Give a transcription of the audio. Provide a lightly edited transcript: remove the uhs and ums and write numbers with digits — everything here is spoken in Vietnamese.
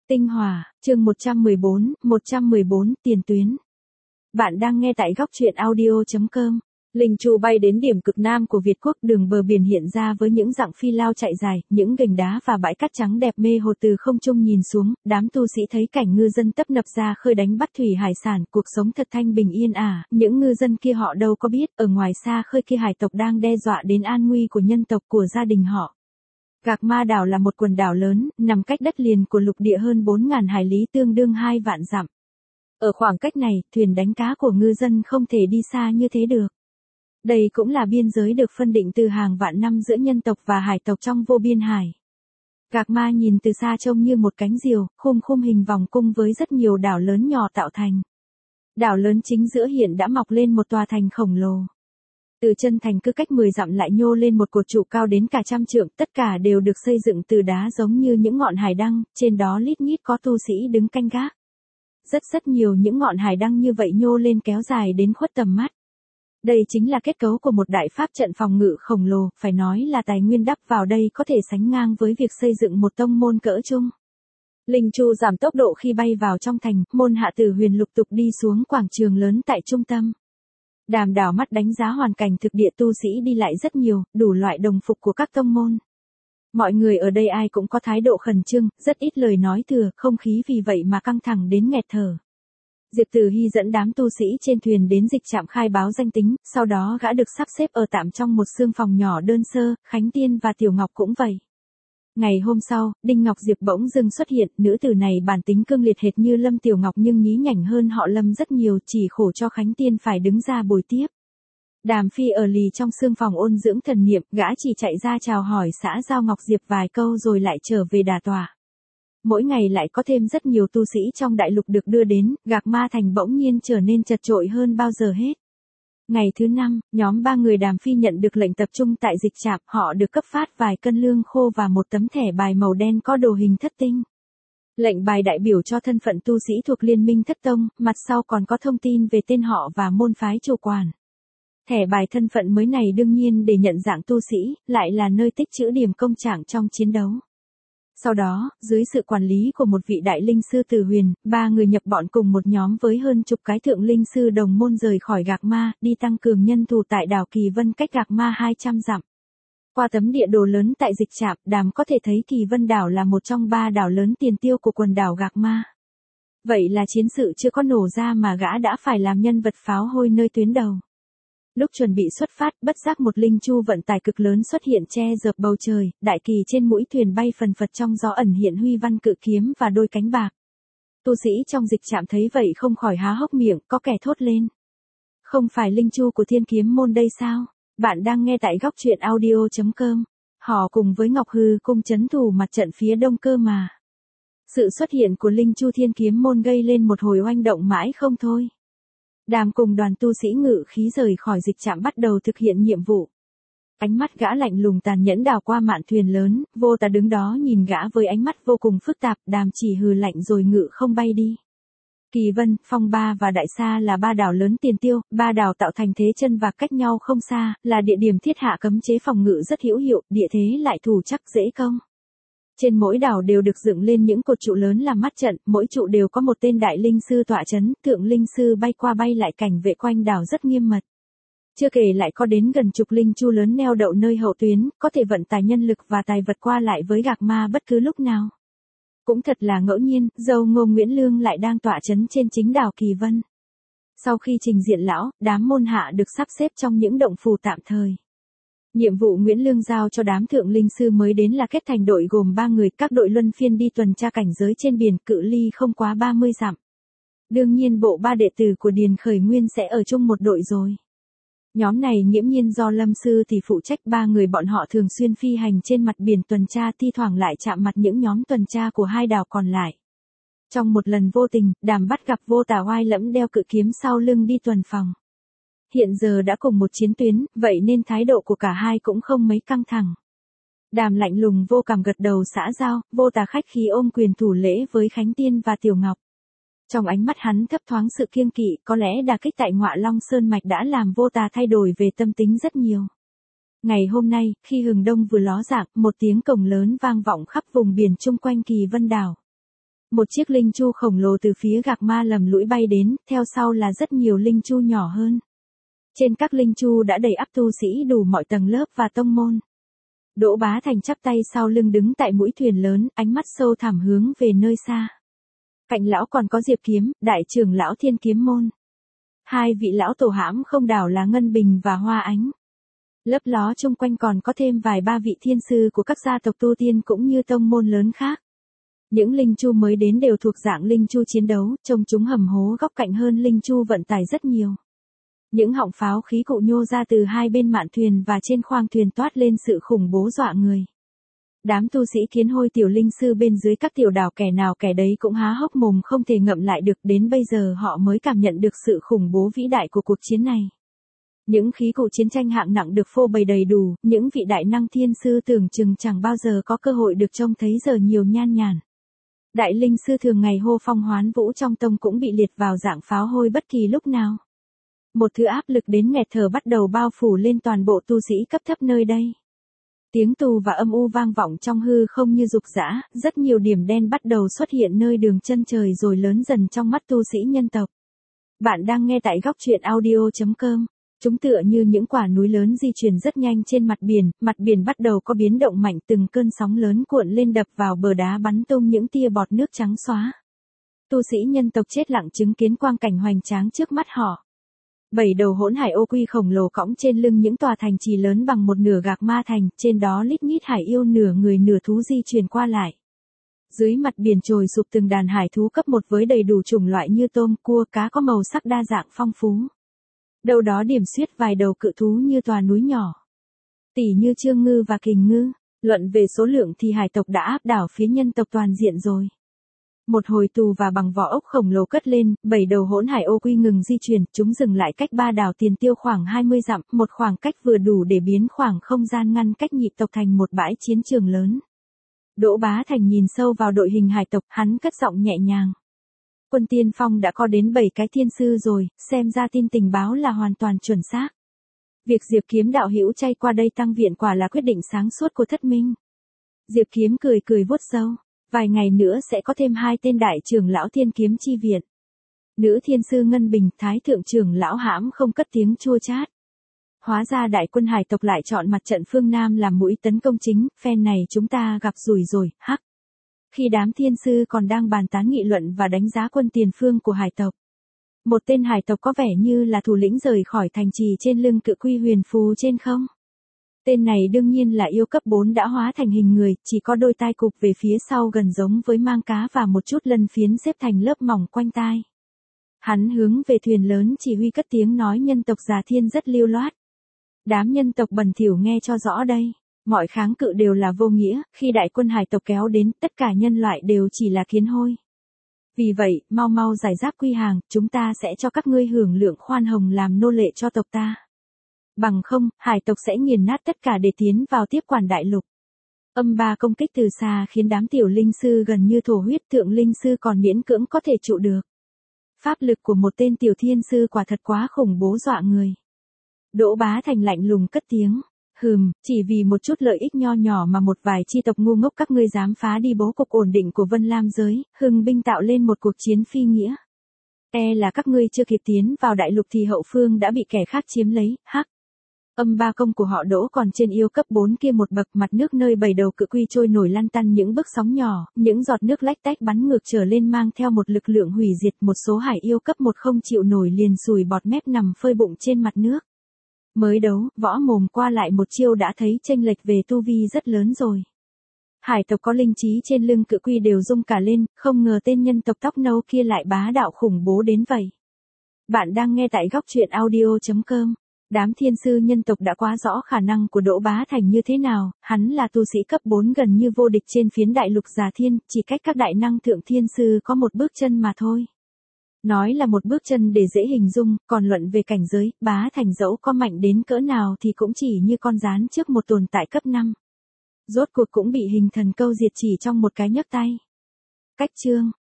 Tinh Hòa, chương 114, tiền tuyến. Bạn đang nghe tại góc truyện audio.com. Linh Chu bay đến điểm cực nam của Việt Quốc, đường bờ biển hiện ra với những dặng phi lao chạy dài, những gành đá và bãi cát trắng đẹp mê hồ. Từ không trung nhìn xuống, đám tu sĩ thấy cảnh ngư dân tấp nập ra khơi đánh bắt thủy hải sản, cuộc sống thật thanh bình yên ả. Những ngư dân kia họ đâu có biết, ở ngoài xa khơi kia hải tộc đang đe dọa đến an nguy của nhân tộc của gia đình họ. Gạc Ma đảo là một quần đảo lớn, nằm cách đất liền của lục địa hơn 4.000 hải lý, tương đương 2 vạn dặm. Ở khoảng cách này, thuyền đánh cá của ngư dân không thể đi xa như thế được. Đây cũng là biên giới được phân định từ hàng vạn năm giữa nhân tộc và hải tộc trong vô biên hải. Gạc Ma nhìn từ xa trông như một cánh diều, khum hình vòng cung với rất nhiều đảo lớn nhỏ tạo thành. Đảo lớn chính giữa hiện đã mọc lên một tòa thành khổng lồ. Từ chân thành cứ cách 10 dặm lại nhô lên một cột trụ cao đến cả 100 trượng, tất cả đều được xây dựng từ đá giống như những ngọn hải đăng, trên đó lít nhít có tu sĩ đứng canh gác. Rất nhiều những ngọn hải đăng như vậy nhô lên kéo dài đến khuất tầm mắt. Đây chính là kết cấu của một đại pháp trận phòng ngự khổng lồ, phải nói là tài nguyên đắp vào đây có thể sánh ngang với việc xây dựng một tông môn cỡ trung. Linh Chu giảm tốc độ khi bay vào trong thành, môn hạ tử huyền lục tục đi xuống quảng trường lớn tại trung tâm. Đàm đảo mắt đánh giá hoàn cảnh thực địa, tu sĩ đi lại rất nhiều, đủ loại đồng phục của các tông môn. Mọi người ở đây ai cũng có thái độ khẩn trương, rất ít lời nói thừa, không khí vì vậy mà căng thẳng đến nghẹt thở. Diệp Tử Hy dẫn đám tu sĩ trên thuyền đến dịch trạm khai báo danh tính, sau đó gã được sắp xếp ở tạm trong một xương phòng nhỏ đơn sơ, Khánh Tiên và Tiểu Ngọc cũng vậy. Ngày hôm sau, Đinh Ngọc Diệp bỗng dưng xuất hiện, nữ tử này bản tính cương liệt hệt như Lâm Tiểu Ngọc nhưng nhí nhảnh hơn họ Lâm rất nhiều, chỉ khổ cho Khánh Tiên phải đứng ra bồi tiếp. Đàm Phi ở lì trong xương phòng ôn dưỡng thần niệm, gã chỉ chạy ra chào hỏi xã giao Ngọc Diệp vài câu rồi lại trở về đà tọa. Mỗi ngày lại có thêm rất nhiều tu sĩ trong đại lục được đưa đến, Gạc Ma thành bỗng nhiên trở nên chật chội hơn bao giờ hết. Ngày thứ 5, nhóm 3 người Đàm Phi nhận được lệnh tập trung tại dịch trạm, họ được cấp phát vài cân lương khô và một tấm thẻ bài màu đen có đồ hình thất tinh. Lệnh bài đại biểu cho thân phận tu sĩ thuộc Liên minh Thất Tông, mặt sau còn có thông tin về tên họ và môn phái chủ quản. Thẻ bài thân phận mới này đương nhiên để nhận dạng tu sĩ, lại là nơi tích trữ điểm công trạng trong chiến đấu. Sau đó, dưới sự quản lý của một vị đại linh sư Tử Huyền, 3 người nhập bọn cùng một nhóm với hơn chục cái thượng linh sư đồng môn rời khỏi Gạc Ma, đi tăng cường nhân thủ tại đảo Kỳ Vân cách Gạc Ma 200 dặm. Qua tấm địa đồ lớn tại dịch trạm, Đàm có thể thấy Kỳ Vân đảo là một trong 3 đảo lớn tiền tiêu của quần đảo Gạc Ma. Vậy là chiến sự chưa có nổ ra mà gã đã phải làm nhân vật pháo hôi nơi tuyến đầu. Lúc chuẩn bị xuất phát, bất giác một linh chu vận tải cực lớn xuất hiện che dợp bầu trời, đại kỳ trên mũi thuyền bay phần phật trong gió ẩn hiện huy văn cự kiếm và đôi cánh bạc. Tu sĩ trong dịch trạm thấy vậy không khỏi há hốc miệng, có kẻ thốt lên. Không phải linh chu của Thiên Kiếm môn đây sao? Bạn đang nghe tại góc truyện audio.com. Họ cùng với Ngọc Hư cung trấn thủ mặt trận phía đông cơ mà. Sự xuất hiện của linh chu Thiên Kiếm môn gây lên một hồi oanh động mãi không thôi. Đàm cùng đoàn tu sĩ ngự khí rời khỏi dịch trạm bắt đầu thực hiện nhiệm vụ. Ánh mắt gã lạnh lùng tàn nhẫn đào qua mạn thuyền lớn, Vô Tà đứng đó nhìn gã với ánh mắt vô cùng phức tạp, Đàm chỉ hừ lạnh rồi ngự không bay đi. Kỳ Vân, Phong Ba và Đại Sa là 3 đảo lớn tiền tiêu, 3 đảo tạo thành thế chân và cách nhau không xa, là địa điểm thiết hạ cấm chế phòng ngự rất hữu hiệu, địa thế lại thủ chắc dễ công. Trên mỗi đảo đều được dựng lên những cột trụ lớn làm mắt trận, mỗi trụ đều có một tên đại linh sư tọa trấn, thượng linh sư bay qua bay lại, cảnh vệ quanh đảo rất nghiêm mật. Chưa kể lại có đến gần chục linh chu lớn neo đậu nơi hậu tuyến, có thể vận tải nhân lực và tài vật qua lại với Gạc Ma bất cứ lúc nào. Cũng thật là ngẫu nhiên, dâu Ngô Nguyễn Lương lại đang tọa trấn trên chính đảo Kỳ Vân. Sau khi trình diện lão, đám môn hạ được sắp xếp trong những động phủ tạm thời. Nhiệm vụ Nguyễn Lương giao cho đám thượng linh sư mới đến là kết thành đội gồm 3 người, các đội luân phiên đi tuần tra cảnh giới trên biển, cự ly không quá 30 dặm. Đương nhiên bộ 3 đệ tử của Điền Khởi Nguyên sẽ ở chung một đội rồi. Nhóm này nghiễm nhiên do Lâm sư thì phụ trách, 3 người bọn họ thường xuyên phi hành trên mặt biển tuần tra, thi thoảng lại chạm mặt những nhóm tuần tra của 2 đảo còn lại. Trong một lần vô tình, Đàm bắt gặp Vô Tà oai lẫm đeo cự kiếm sau lưng đi tuần phòng. Hiện giờ đã cùng một chiến tuyến, vậy nên thái độ của cả hai cũng không mấy căng thẳng. Đàm lạnh lùng vô cảm gật đầu xã giao, Vô Tà khách khí ôm quyền thủ lễ với Khánh Tiên và Tiểu Ngọc. Trong ánh mắt hắn thấp thoáng sự kiêng kỵ, có lẽ đả kích tại Ngọa Long Sơn Mạch đã làm Vô Tà thay đổi về tâm tính rất nhiều. Ngày hôm nay, khi hừng đông vừa ló dạng, một tiếng cổng lớn vang vọng khắp vùng biển chung quanh Kỳ Vân đảo. Một chiếc linh chu khổng lồ từ phía Gạc Ma lầm lũi bay đến, theo sau là rất nhiều linh chu nhỏ hơn. Trên các linh chu đã đầy ắp tu sĩ đủ mọi tầng lớp và tông môn. Đỗ Bá Thành chắp tay sau lưng đứng tại mũi thuyền lớn, ánh mắt sâu thẳm hướng về nơi xa. Cạnh lão còn có Diệp Kiếm, đại trưởng lão Thiên Kiếm môn. Hai vị lão tổ hãm không đảo là Ngân Bình và Hoa Ánh. Lấp ló chung quanh còn có thêm vài ba vị thiên sư của các gia tộc tu tiên cũng như tông môn lớn khác. Những linh chu mới đến đều thuộc dạng linh chu chiến đấu, trông chúng hầm hố góc cạnh hơn linh chu vận tải rất nhiều. Những họng pháo khí cụ nhô ra từ hai bên mạn thuyền và trên khoang thuyền toát lên sự khủng bố dọa người. Đám tu sĩ kiến hôi tiểu linh sư bên dưới các tiểu đảo kẻ nào kẻ đấy cũng há hốc mồm không thể ngậm lại được, đến bây giờ họ mới cảm nhận được sự khủng bố vĩ đại của cuộc chiến này. Những khí cụ chiến tranh hạng nặng được phô bày đầy đủ, những vị đại năng thiên sư tưởng chừng chẳng bao giờ có cơ hội được trông thấy giờ nhiều nhan nhản. Đại linh sư thường ngày hô phong hoán vũ trong tông cũng bị liệt vào dạng pháo hôi bất kỳ lúc nào. Một thứ áp lực đến nghẹt thở bắt đầu bao phủ lên toàn bộ tu sĩ cấp thấp nơi đây. Tiếng tù và âm u vang vọng trong hư không như dục dã, rất nhiều điểm đen bắt đầu xuất hiện nơi đường chân trời rồi lớn dần trong mắt tu sĩ nhân tộc. Bạn đang nghe tại góc truyện audio.com. Chúng tựa như những quả núi lớn di chuyển rất nhanh trên mặt biển bắt đầu có biến động mạnh, từng cơn sóng lớn cuộn lên đập vào bờ đá bắn tung những tia bọt nước trắng xóa. Tu sĩ nhân tộc chết lặng chứng kiến quang cảnh hoành tráng trước mắt họ. 7 đầu hỗn hải ô quy khổng lồ cõng trên lưng những tòa thành trì lớn bằng một nửa Gạc Ma thành, trên đó lít nhít hải yêu nửa người nửa thú di chuyển qua lại. Dưới mặt biển trồi sụp từng đàn hải thú cấp 1 với đầy đủ chủng loại như tôm, cua, cá có màu sắc đa dạng phong phú. Đâu đó điểm xuyết vài đầu cự thú như tòa núi nhỏ. Tỷ như Trương Ngư và Kình Ngư, luận về số lượng thì hải tộc đã áp đảo phía nhân tộc toàn diện rồi. Một hồi tù và bằng vỏ ốc khổng lồ cất lên, 7 đầu hỗn hải ô quy ngừng di chuyển, chúng dừng lại cách 3 đảo Tiền Tiêu khoảng 20 dặm, một khoảng cách vừa đủ để biến khoảng không gian ngăn cách nhịp tộc thành một bãi chiến trường lớn. Đỗ Bá Thành nhìn sâu vào đội hình hải tộc, hắn cất giọng nhẹ nhàng. Quân tiên phong đã có đến 7 cái thiên sư rồi, xem ra tin tình báo là hoàn toàn chuẩn xác. Việc Diệp Kiếm đạo hữu chay qua đây tăng viện quả là quyết định sáng suốt của Thất Minh. Diệp Kiếm cười vuốt râu. Vài ngày nữa sẽ có thêm 2 tên đại trưởng lão Thiên Kiếm chi viện. Nữ thiên sư Ngân Bình, thái thượng trưởng lão hãm không cất tiếng chua chát. Hóa ra đại quân hải tộc lại chọn mặt trận phương Nam làm mũi tấn công chính, phen này chúng ta gặp rủi rồi, hắc. Khi đám thiên sư còn đang bàn tán nghị luận và đánh giá quân tiền phương của hải tộc. Một tên hải tộc có vẻ như là thủ lĩnh rời khỏi thành trì trên lưng cự quy huyền phù trên không. Tên này đương nhiên là yêu cấp 4 đã hóa thành hình người, chỉ có đôi tai cụp về phía sau gần giống với mang cá và một chút lân phiến xếp thành lớp mỏng quanh tai. Hắn hướng về thuyền lớn chỉ huy cất tiếng nói nhân tộc Già Thiên rất lưu loát. Đám nhân tộc bẩn thỉu nghe cho rõ đây. Mọi kháng cự đều là vô nghĩa, khi đại quân hải tộc kéo đến, tất cả nhân loại đều chỉ là kiến hôi. Vì vậy, mau giải giáp quy hàng, chúng ta sẽ cho các ngươi hưởng lượng khoan hồng làm nô lệ cho tộc ta. Bằng không, hải tộc sẽ nghiền nát tất cả để tiến vào tiếp quản đại lục. Âm ba công kích từ xa khiến đám tiểu linh sư gần như thổ huyết, thượng linh sư còn miễn cưỡng có thể trụ được. Pháp lực của một tên tiểu thiên sư quả thật quá khủng bố dọa người. Đỗ Bá Thành lạnh lùng cất tiếng. Chỉ vì một chút lợi ích nho nhỏ mà một vài chi tộc ngu ngốc các ngươi dám phá đi bố cục ổn định của Vân Lam giới, hưng binh tạo lên một cuộc chiến phi nghĩa. Là các ngươi chưa kịp tiến vào đại lục thì hậu phương đã bị kẻ khác chiếm lấy, hắc. Âm ba công của họ Đỗ còn trên yêu cấp 4 kia một bậc, mặt nước nơi 7 đầu cự quy trôi nổi lăn tăn những bước sóng nhỏ, những giọt nước lách tách bắn ngược trở lên mang theo một lực lượng hủy diệt, một số hải yêu cấp 1 không chịu nổi liền sùi bọt mép nằm phơi bụng trên mặt nước. Mới đấu, võ mồm qua lại một chiêu đã thấy chênh lệch về tu vi rất lớn rồi. Hải tộc có linh trí trên lưng cự quy đều rung cả lên, không ngờ tên nhân tộc tóc nâu kia lại bá đạo khủng bố đến vậy. Bạn đang nghe tại góc truyện audio.com. Đám thiên sư nhân tộc đã quá rõ khả năng của Đỗ Bá Thành như thế nào, hắn là tu sĩ cấp 4 gần như vô địch trên phiến đại lục Già Thiên, chỉ cách các đại năng thượng thiên sư có một bước chân mà thôi. Nói là một bước chân để dễ hình dung, còn luận về cảnh giới, Bá Thành dẫu có mạnh đến cỡ nào thì cũng chỉ như con gián trước một tồn tại cấp 5. Rốt cuộc cũng bị hình thần câu diệt chỉ trong một cái nhấc tay. Cách chương